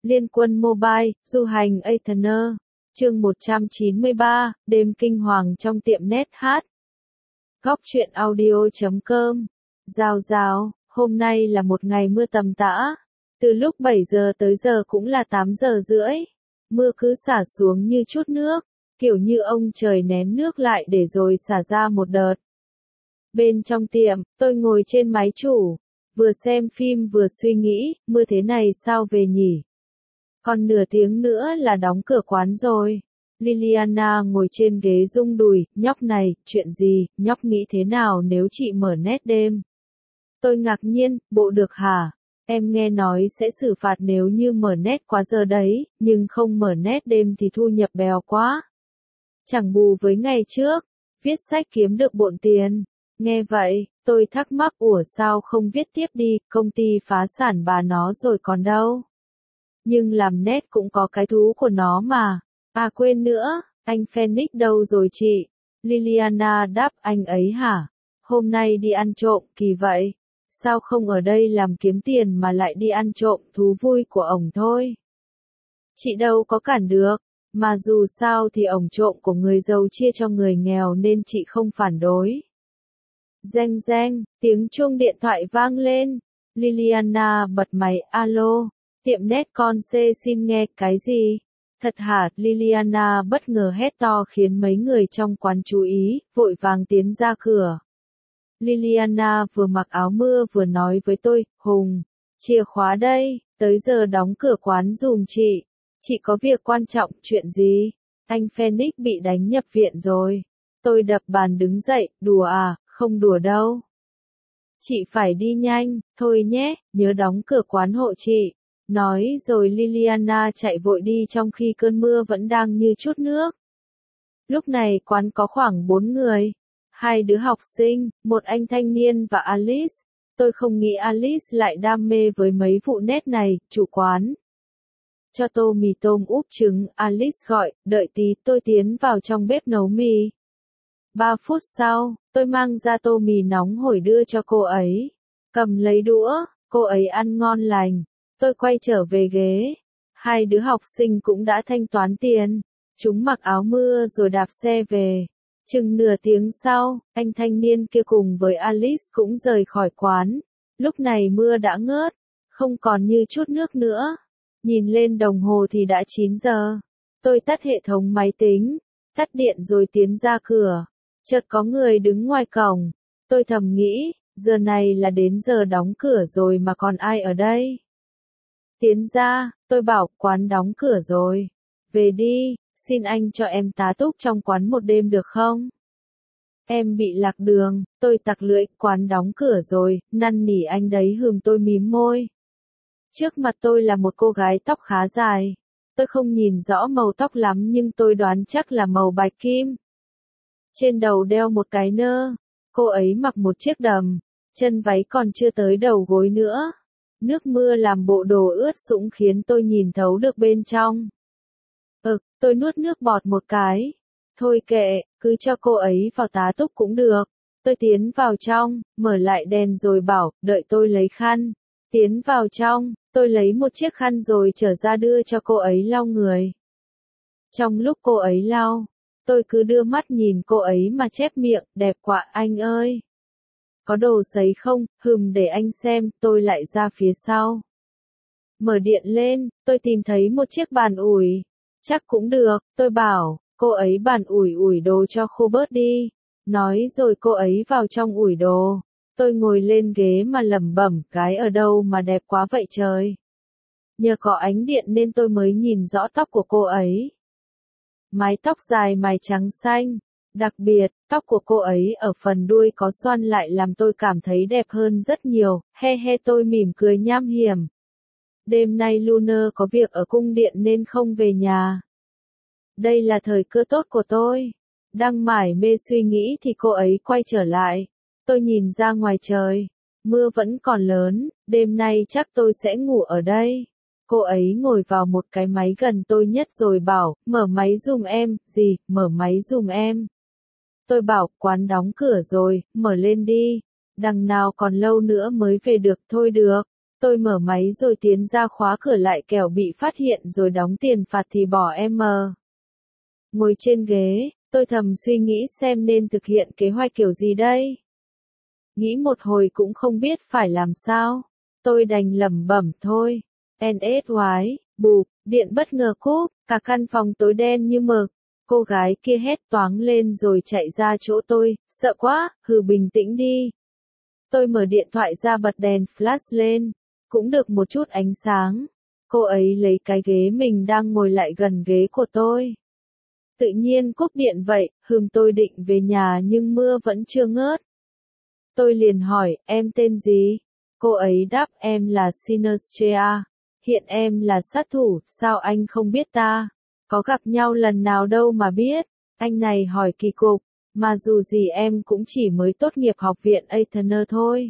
Liên quân Mobile, du hành Athener. Chương 193, đêm kinh hoàng trong tiệm net hát. Góc truyện audio.com. Rào, hôm nay là một ngày mưa tầm tã. Từ lúc 7 giờ tới giờ cũng là 8 giờ rưỡi. Mưa cứ xả xuống như chút nước, kiểu như ông trời nén nước lại để rồi xả ra một đợt. Bên trong tiệm, tôi ngồi trên máy chủ, vừa xem phim vừa suy nghĩ, mưa thế này sao về nhỉ? Còn nửa tiếng nữa là đóng cửa quán rồi. Liliana ngồi trên ghế rung đùi, nhóc này, chuyện gì, nhóc nghĩ thế nào nếu chị mở net đêm? Tôi ngạc nhiên, bộ được hả? Em nghe nói sẽ xử phạt nếu như mở net quá giờ đấy, nhưng không mở net đêm thì thu nhập bèo quá. Chẳng bù với ngày trước, viết sách kiếm được bộn tiền. Nghe vậy, tôi thắc mắc ủa sao không viết tiếp đi, công ty phá sản bà nó rồi còn đâu. Nhưng làm net cũng có cái thú của nó mà. À quên nữa, anh Phoenix đâu rồi chị? Liliana đáp anh ấy hả? Hôm nay đi ăn trộm, kỳ vậy. Sao không ở đây làm kiếm tiền mà lại đi ăn trộm, thú vui của ổng thôi. Chị đâu có cản được, mà dù sao thì ổng trộm của người giàu chia cho người nghèo nên chị không phản đối. Reng, tiếng chuông điện thoại vang lên. Liliana bật máy, alo, tiệm net con C xin nghe, cái gì? Thật hả? Liliana bất ngờ hét to khiến mấy người trong quán chú ý, vội vàng tiến ra cửa. Liliana vừa mặc áo mưa vừa nói với tôi, Hùng, chìa khóa đây, tới giờ đóng cửa quán giùm chị. Chị có việc quan trọng, chuyện gì? Anh Phoenix bị đánh nhập viện rồi. Tôi đập bàn đứng dậy, đùa à, không đùa đâu. Chị phải đi nhanh, thôi nhé, nhớ đóng cửa quán hộ chị. Nói rồi Liliana chạy vội đi trong khi cơn mưa vẫn đang như chút nước. Lúc này quán có khoảng 4 người. 2 đứa học sinh, một anh thanh niên và Alice. Tôi không nghĩ Alice lại đam mê với mấy vụ net này, chủ quán. Cho tô mì tôm úp trứng, Alice gọi, đợi tí tôi tiến vào trong bếp nấu mì. 3 phút sau, tôi mang ra tô mì nóng hổi đưa cho cô ấy. Cầm lấy đũa, cô ấy ăn ngon lành. Tôi quay trở về ghế. 2 đứa học sinh cũng đã thanh toán tiền. Chúng mặc áo mưa rồi đạp xe về. Chừng nửa tiếng sau, anh thanh niên kia cùng với Alice cũng rời khỏi quán. Lúc này mưa đã ngớt, không còn như chút nước nữa. Nhìn lên đồng hồ thì đã 9 giờ. Tôi tắt hệ thống máy tính, tắt điện rồi tiến ra cửa. Chợt có người đứng ngoài cổng. Tôi thầm nghĩ, giờ này là đến giờ đóng cửa rồi mà còn ai ở đây? Tiến ra, tôi bảo quán đóng cửa rồi. Về đi, xin anh cho em tá túc trong quán một đêm được không? Em bị lạc đường, tôi tặc lưỡi, quán đóng cửa rồi, năn nỉ anh đấy tôi mím môi. Trước mặt tôi là một cô gái tóc khá dài. Tôi không nhìn rõ màu tóc lắm nhưng tôi đoán chắc là màu bạch kim. Trên đầu đeo một cái nơ. Cô ấy mặc một chiếc đầm, chân váy còn chưa tới đầu gối nữa. Nước mưa làm bộ đồ ướt sũng khiến tôi nhìn thấu được bên trong. Tôi nuốt nước bọt một cái. Thôi kệ, cứ cho cô ấy vào tá túc cũng được. Tôi tiến vào trong, mở lại đèn rồi bảo, đợi tôi lấy khăn. Tiến vào trong, tôi lấy một chiếc khăn rồi trở ra đưa cho cô ấy lau người. Trong lúc cô ấy lau, tôi cứ đưa mắt nhìn cô ấy mà chép miệng, đẹp quá anh ơi. Có đồ sấy không, để anh xem, tôi lại ra phía sau. Mở điện lên, tôi tìm thấy một chiếc bàn ủi. Chắc cũng được, tôi bảo, cô ấy bàn ủi đồ cho khô bớt đi. Nói rồi cô ấy vào trong ủi đồ. Tôi ngồi lên ghế mà lẩm bẩm, cái ở đâu mà đẹp quá vậy trời. Nhờ có ánh điện nên tôi mới nhìn rõ tóc của cô ấy. Mái tóc dài mài trắng xanh. Đặc biệt, tóc của cô ấy ở phần đuôi có xoăn lại làm tôi cảm thấy đẹp hơn rất nhiều, he tôi mỉm cười nham hiểm. Đêm nay Lunar có việc ở cung điện nên không về nhà. Đây là thời cơ tốt của tôi. Đang mải mê suy nghĩ thì cô ấy quay trở lại. Tôi nhìn ra ngoài trời. Mưa vẫn còn lớn, đêm nay chắc tôi sẽ ngủ ở đây. Cô ấy ngồi vào một cái máy gần tôi nhất rồi bảo, mở máy giùm em, gì, mở máy giùm em. Tôi bảo, quán đóng cửa rồi, mở lên đi. Đằng nào còn lâu nữa mới về được, thôi được. Tôi mở máy rồi tiến ra khóa cửa lại kẻo bị phát hiện rồi đóng tiền phạt thì bỏ em. Ngồi trên ghế, tôi thầm suy nghĩ xem nên thực hiện kế hoạch kiểu gì đây. Nghĩ một hồi cũng không biết phải làm sao. Tôi đành lẩm bẩm thôi. NSY, bụp, điện bất ngờ cúp, cả căn phòng tối đen như mực. Cô gái kia hét toáng lên rồi chạy ra chỗ tôi, sợ quá, hừ bình tĩnh đi. Tôi mở điện thoại ra bật đèn flash lên, cũng được một chút ánh sáng. Cô ấy lấy cái ghế mình đang ngồi lại gần ghế của tôi. Tự nhiên cúp điện vậy, tôi định về nhà nhưng mưa vẫn chưa ngớt. Tôi liền hỏi, em tên gì? Cô ấy đáp, em là Sinestrea. Hiện em là sát thủ, sao anh không biết ta? Có gặp nhau lần nào đâu mà biết. Anh này hỏi kỳ cục, mà dù gì em cũng chỉ mới tốt nghiệp học viện Athener thôi.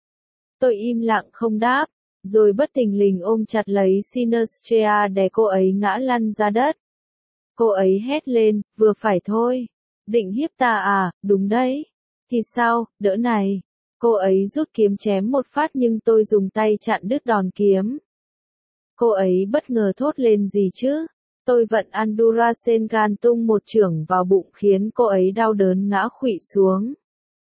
Tôi im lặng không đáp, rồi bất thình lình ôm chặt lấy Sinestrea đè cô ấy ngã lăn ra đất. Cô ấy hét lên, vừa phải thôi. Định hiếp ta à, đúng đấy. Thì sao, đỡ này. Cô ấy rút kiếm chém một phát nhưng tôi dùng tay chặn đứt đòn kiếm. Cô ấy bất ngờ thốt lên gì chứ. Tôi vận Andura Sengan tung một chưởng vào bụng khiến cô ấy đau đớn ngã khuỵu xuống.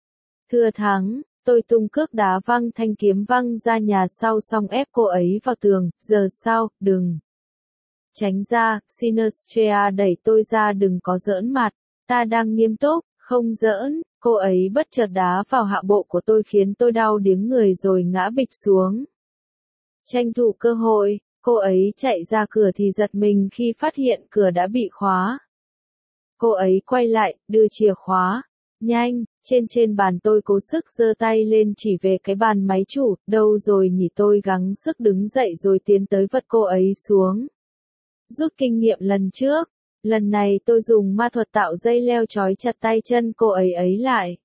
Thưa thắng, tôi tung cước đá văng thanh kiếm văng ra nhà sau xong ép cô ấy vào tường, giờ sao, đừng. Tránh ra, Sinestrea đẩy tôi ra đừng có giỡn mặt, ta đang nghiêm túc, không giỡn, cô ấy bất chợt đá vào hạ bộ của tôi khiến tôi đau điếng người rồi ngã bịch xuống. Tranh thủ cơ hội, cô ấy chạy ra cửa thì giật mình khi phát hiện cửa đã bị khóa. Cô ấy quay lại, đưa chìa khóa. Nhanh, trên bàn tôi cố sức giơ tay lên chỉ về cái bàn máy chủ, đâu rồi nhỉ tôi gắng sức đứng dậy rồi tiến tới vật cô ấy xuống. Rút kinh nghiệm lần trước, lần này tôi dùng ma thuật tạo dây leo trói chặt tay chân cô ấy lại.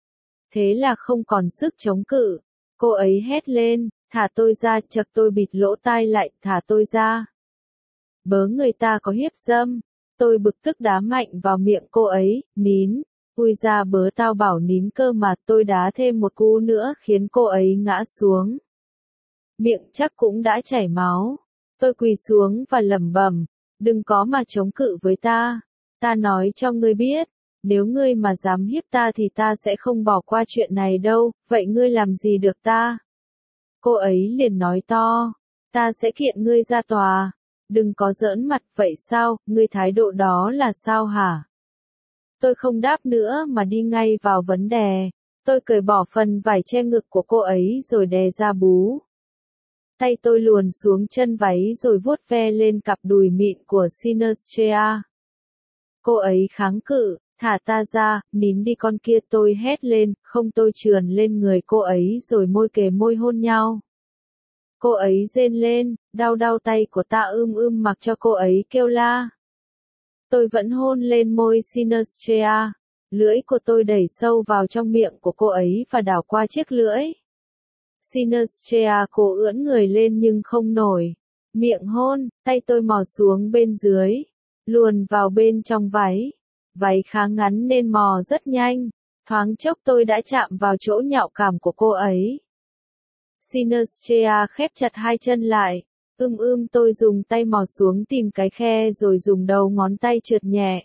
Thế là không còn sức chống cự. Cô ấy hét lên, thả tôi ra, chật tôi bịt lỗ tai lại, thả tôi ra. Bớ người ta có hiếp dâm. Tôi bực tức đá mạnh vào miệng cô ấy, nín. Ui ra bớ tao bảo nín cơ mà tôi đá thêm một cú nữa khiến cô ấy ngã xuống. Miệng chắc cũng đã chảy máu. Tôi quỳ xuống và lẩm bẩm, đừng có mà chống cự với ta. Ta nói cho ngươi biết, nếu ngươi mà dám hiếp ta thì ta sẽ không bỏ qua chuyện này đâu, vậy ngươi làm gì được ta? Cô ấy liền nói to, ta sẽ kiện ngươi ra tòa. Đừng có giỡn mặt, vậy sao, ngươi thái độ đó là sao hả? Tôi không đáp nữa mà đi ngay vào vấn đề. Tôi cởi bỏ phần vải che ngực của cô ấy rồi đè ra bú. Tay tôi luồn xuống chân váy rồi vuốt ve lên cặp đùi mịn của Sinestrea. Cô ấy kháng cự, thả ta ra, nín đi con kia tôi hét lên, không tôi trườn lên người cô ấy rồi môi kề môi hôn nhau. Cô ấy rên lên, đau tay của ta mặc cho cô ấy kêu la. Tôi vẫn hôn lên môi Sinestrea, lưỡi của tôi đẩy sâu vào trong miệng của cô ấy và đảo qua chiếc lưỡi. Sinestrea cố ưỡn người lên nhưng không nổi. Miệng hôn, tay tôi mò xuống bên dưới, luồn vào bên trong váy. Váy khá ngắn nên mò rất nhanh. Thoáng chốc tôi đã chạm vào chỗ nhạo cảm của cô ấy. Sinestrea khép chặt hai chân lại. Tôi dùng tay mò xuống tìm cái khe rồi dùng đầu ngón tay trượt nhẹ.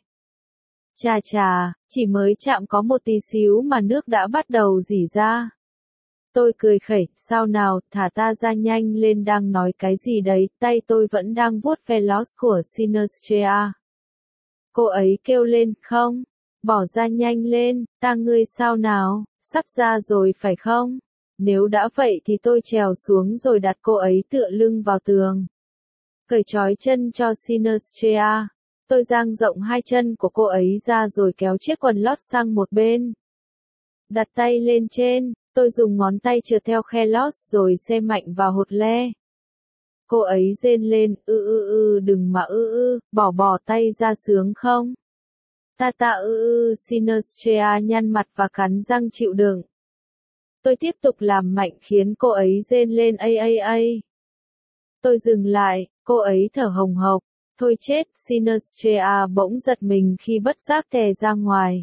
Chà, chỉ mới chạm có một tí xíu mà nước đã bắt đầu rỉ ra. Tôi cười khẩy, sao nào, thả ta ra nhanh lên đang nói cái gì đấy, tay tôi vẫn đang vuốt ve lót của Sinestrea. Cô ấy kêu lên, không, bỏ ra nhanh lên, ta ngươi sao nào, sắp ra rồi phải không? Nếu đã vậy thì tôi trèo xuống rồi đặt cô ấy tựa lưng vào tường. Cởi trói chân cho Sinestrea. Tôi dang rộng hai chân của cô ấy ra rồi kéo chiếc quần lót sang một bên. Đặt tay lên trên, tôi dùng ngón tay trượt theo khe lót rồi xe mạnh vào hột le. Cô ấy rên lên, đừng mà bỏ tay ra sướng không? Ta Sinestrea nhăn mặt và cắn răng chịu đựng. Tôi tiếp tục làm mạnh khiến cô ấy rên lên Tôi dừng lại, cô ấy thở hồng hộc. Thôi chết, Sinestrea bỗng giật mình khi bất giác tè ra ngoài.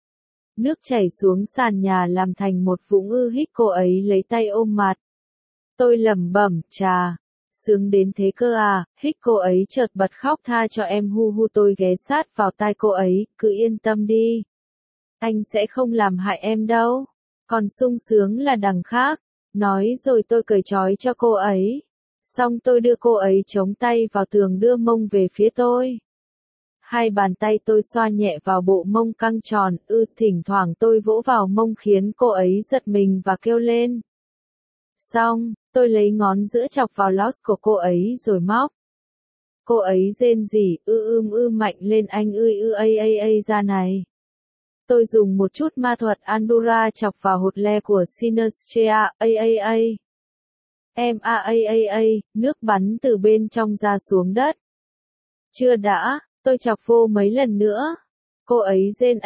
Nước chảy xuống sàn nhà làm thành một vũng hích cô ấy lấy tay ôm mặt. Tôi lẩm bẩm, chà, sướng đến thế cơ à, hích cô ấy chợt bật khóc tha cho em hu hu tôi ghé sát vào tai cô ấy, cứ yên tâm đi. Anh sẽ không làm hại em đâu. Còn sung sướng là đằng khác. Nói rồi tôi cởi trói cho cô ấy. Xong tôi đưa cô ấy chống tay vào tường đưa mông về phía tôi. Hai bàn tay tôi xoa nhẹ vào bộ mông căng tròn, thỉnh thoảng tôi vỗ vào mông khiến cô ấy giật mình và kêu lên. Xong, tôi lấy ngón giữa chọc vào lót của cô ấy rồi móc. Cô ấy rên rỉ, mạnh lên anh ra này. Tôi dùng một chút ma thuật Andura chọc vào hột le của Sinistrea, Em nước bắn từ bên trong ra xuống đất. Chưa đã, tôi chọc vô mấy lần nữa. Cô ấy rên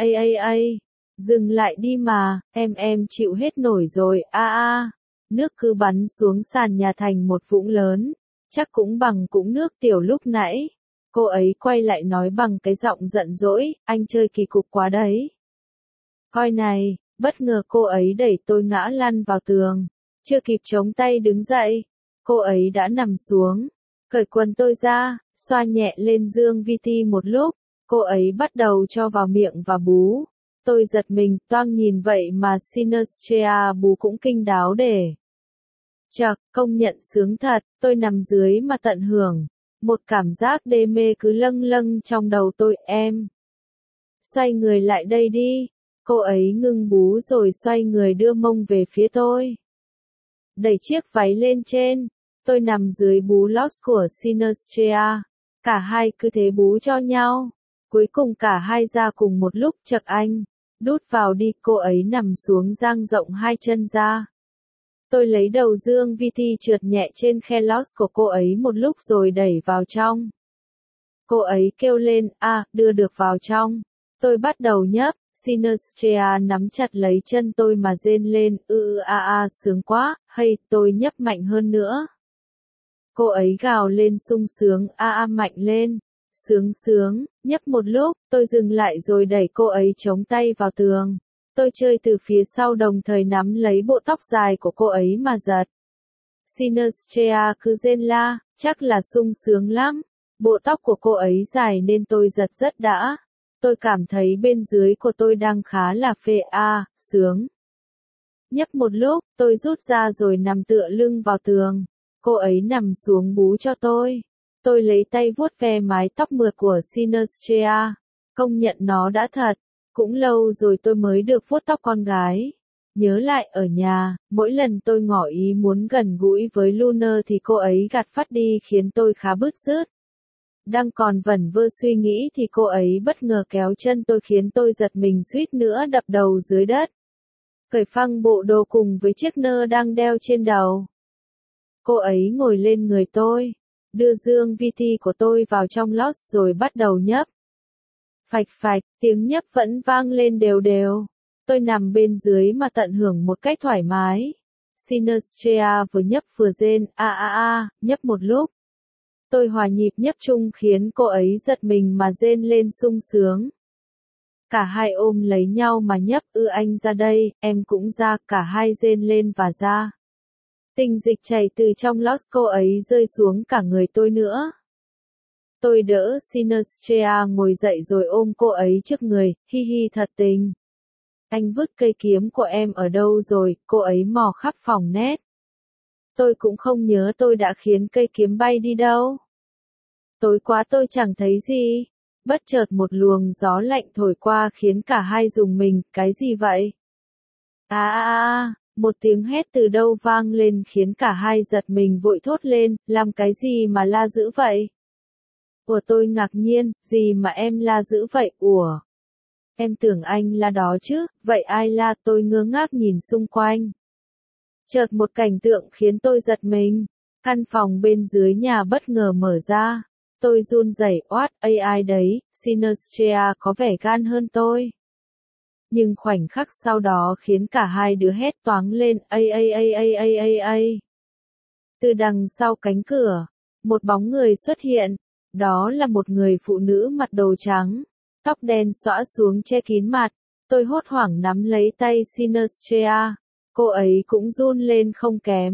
Dừng lại đi mà, em chịu hết nổi rồi, Nước cứ bắn xuống sàn nhà thành một vũng lớn, chắc cũng bằng cũng nước tiểu lúc nãy. Cô ấy quay lại nói bằng cái giọng giận dỗi, anh chơi kỳ cục quá đấy. Coi này, bất ngờ cô ấy đẩy tôi ngã lăn vào tường. Chưa kịp chống tay đứng dậy, cô ấy đã nằm xuống. Cởi quần tôi ra, xoa nhẹ lên dương VT một lúc, cô ấy bắt đầu cho vào miệng và bú. Tôi giật mình, toang nhìn vậy mà Sinistrea bú cũng kinh đáo để. Chậc, công nhận sướng thật, tôi nằm dưới mà tận hưởng. Một cảm giác đê mê cứ lâng lâng trong đầu tôi, em. Xoay người lại đây đi. Cô ấy ngưng bú rồi xoay người đưa mông về phía tôi. Đẩy chiếc váy lên trên. Tôi nằm dưới bú lót của Sinistrea. Cả hai cứ thế bú cho nhau. Cuối cùng cả hai ra cùng một lúc, chậc anh. Đút vào đi, cô ấy nằm xuống dang rộng hai chân ra. Tôi lấy đầu dương VT trượt nhẹ trên khe lót của cô ấy một lúc rồi đẩy vào trong. Cô ấy kêu lên, đưa được vào trong. Tôi bắt đầu nhấp, Sinistrea nắm chặt lấy chân tôi mà rên lên, sướng quá, hay, tôi nhấp mạnh hơn nữa. Cô ấy gào lên sung sướng, mạnh lên, sướng, nhấp một lúc, tôi dừng lại rồi đẩy cô ấy chống tay vào tường. Tôi chơi từ phía sau đồng thời nắm lấy bộ tóc dài của cô ấy mà giật. Sinistrea cứ rên la, chắc là sung sướng lắm. Bộ tóc của cô ấy dài nên tôi giật rất đã. Tôi cảm thấy bên dưới của tôi đang khá là phê, sướng. Nhấp một lúc, tôi rút ra rồi nằm tựa lưng vào tường. Cô ấy nằm xuống bú cho tôi. Tôi lấy tay vuốt ve mái tóc mượt của Sinistrea. Công nhận nó đã thật. Cũng lâu rồi tôi mới được vuốt tóc con gái. Nhớ lại ở nhà, mỗi lần tôi ngỏ ý muốn gần gũi với Luna thì cô ấy gạt phắt đi khiến tôi khá bứt rứt. Đang còn vẩn vơ suy nghĩ thì cô ấy bất ngờ kéo chân tôi khiến tôi giật mình suýt nữa đập đầu dưới đất. Cởi phăng bộ đồ cùng với chiếc nơ đang đeo trên đầu. Cô ấy ngồi lên người tôi, đưa dương VT của tôi vào trong lót rồi bắt đầu nhấp. Phạch phạch, tiếng nhấp vẫn vang lên đều đều. Tôi nằm bên dưới mà tận hưởng một cách thoải mái. Sinistrea vừa nhấp vừa rên, nhấp một lúc. Tôi hòa nhịp nhấp chung khiến cô ấy giật mình mà rên lên sung sướng. Cả hai ôm lấy nhau mà nhấp, anh ra đây, em cũng ra, cả hai rên lên và ra. Tinh dịch chảy từ trong lót cô ấy rơi xuống cả người tôi nữa. Tôi đỡ Sinistrea ngồi dậy rồi ôm cô ấy trước người, hi hi thật tình. Anh vứt cây kiếm của em ở đâu rồi, cô ấy mò khắp phòng nét. Tôi cũng không nhớ tôi đã khiến cây kiếm bay đi đâu. Tối quá tôi chẳng thấy gì. Bất chợt một luồng gió lạnh thổi qua khiến cả hai rùng mình, cái gì vậy? Một tiếng hét từ đâu vang lên khiến cả hai giật mình vội thốt lên, làm cái gì mà la dữ vậy? Tôi ngạc nhiên, gì mà em la dữ vậy? Em tưởng anh la đó chứ, vậy ai la? Tôi ngơ ngác nhìn xung quanh. Chợt một cảnh tượng khiến tôi giật mình. Căn phòng bên dưới nhà bất ngờ mở ra. Tôi run rẩy, ai đấy, Sinistrea có vẻ gan hơn tôi. Nhưng khoảnh khắc sau đó khiến cả hai đứa hét toáng lên, Từ đằng sau cánh cửa, một bóng người xuất hiện. Đó là một người phụ nữ mặc đồ trắng, tóc đen xõa xuống che kín mặt. Tôi hốt hoảng nắm lấy tay Sinistrea. Cô ấy cũng run lên không kém.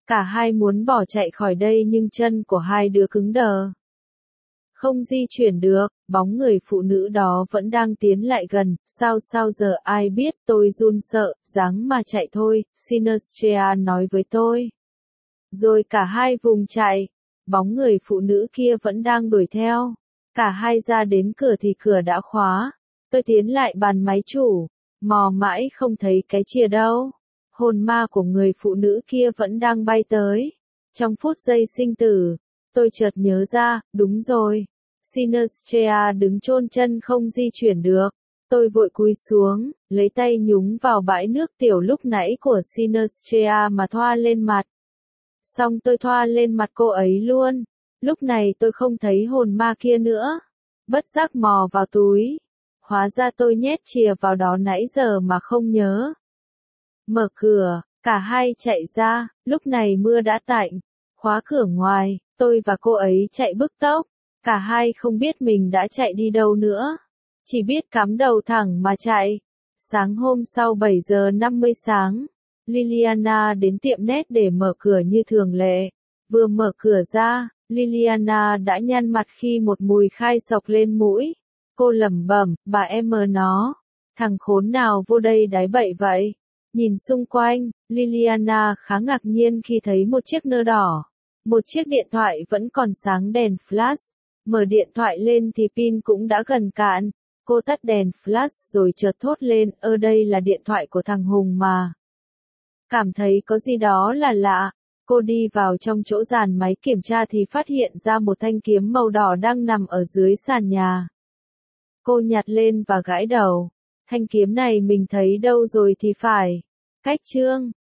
Cả hai muốn bỏ chạy khỏi đây nhưng chân của hai đứa cứng đờ. Không di chuyển được, bóng người phụ nữ đó vẫn đang tiến lại gần, sao giờ ai biết, tôi run sợ, ráng mà chạy thôi, Sinestria nói với tôi. Rồi cả hai vùng chạy, bóng người phụ nữ kia vẫn đang đuổi theo. Cả hai ra đến cửa thì cửa đã khóa. Tôi tiến lại bàn máy chủ, mò mãi không thấy cái chìa đâu. Hồn ma của người phụ nữ kia vẫn đang bay tới. Trong phút giây sinh tử, tôi chợt nhớ ra, đúng rồi. Sinestria đứng chôn chân không di chuyển được. Tôi vội cúi xuống, lấy tay nhúng vào bãi nước tiểu lúc nãy của Sinestria mà thoa lên mặt. Xong tôi thoa lên mặt cô ấy luôn. Lúc này tôi không thấy hồn ma kia nữa. Bất giác mò vào túi. Hóa ra tôi nhét chìa vào đó nãy giờ mà không nhớ. Mở cửa, cả hai chạy ra, lúc này mưa đã tạnh. Khóa cửa ngoài, tôi và cô ấy chạy bứt tốc. Cả hai không biết mình đã chạy đi đâu nữa. Chỉ biết cắm đầu thẳng mà chạy. Sáng hôm sau 7 giờ 50 sáng, Liliana đến tiệm nét để mở cửa như thường lệ. Vừa mở cửa ra, Liliana đã nhăn mặt khi một mùi khai sộc lên mũi. Cô lẩm bẩm, bà em mờ nó. Thằng khốn nào vô đây đái bậy vậy? Nhìn xung quanh, Liliana khá ngạc nhiên khi thấy một chiếc nơ đỏ. Một chiếc điện thoại vẫn còn sáng đèn flash. Mở điện thoại lên thì pin cũng đã gần cạn. Cô tắt đèn flash rồi chợt thốt lên, đây là điện thoại của thằng Hùng mà. Cảm thấy có gì đó là lạ. Cô đi vào trong chỗ dàn máy kiểm tra thì phát hiện ra một thanh kiếm màu đỏ đang nằm ở dưới sàn nhà. Cô nhặt lên và gãi đầu. Thanh kiếm này mình thấy đâu rồi thì phải. Cách chương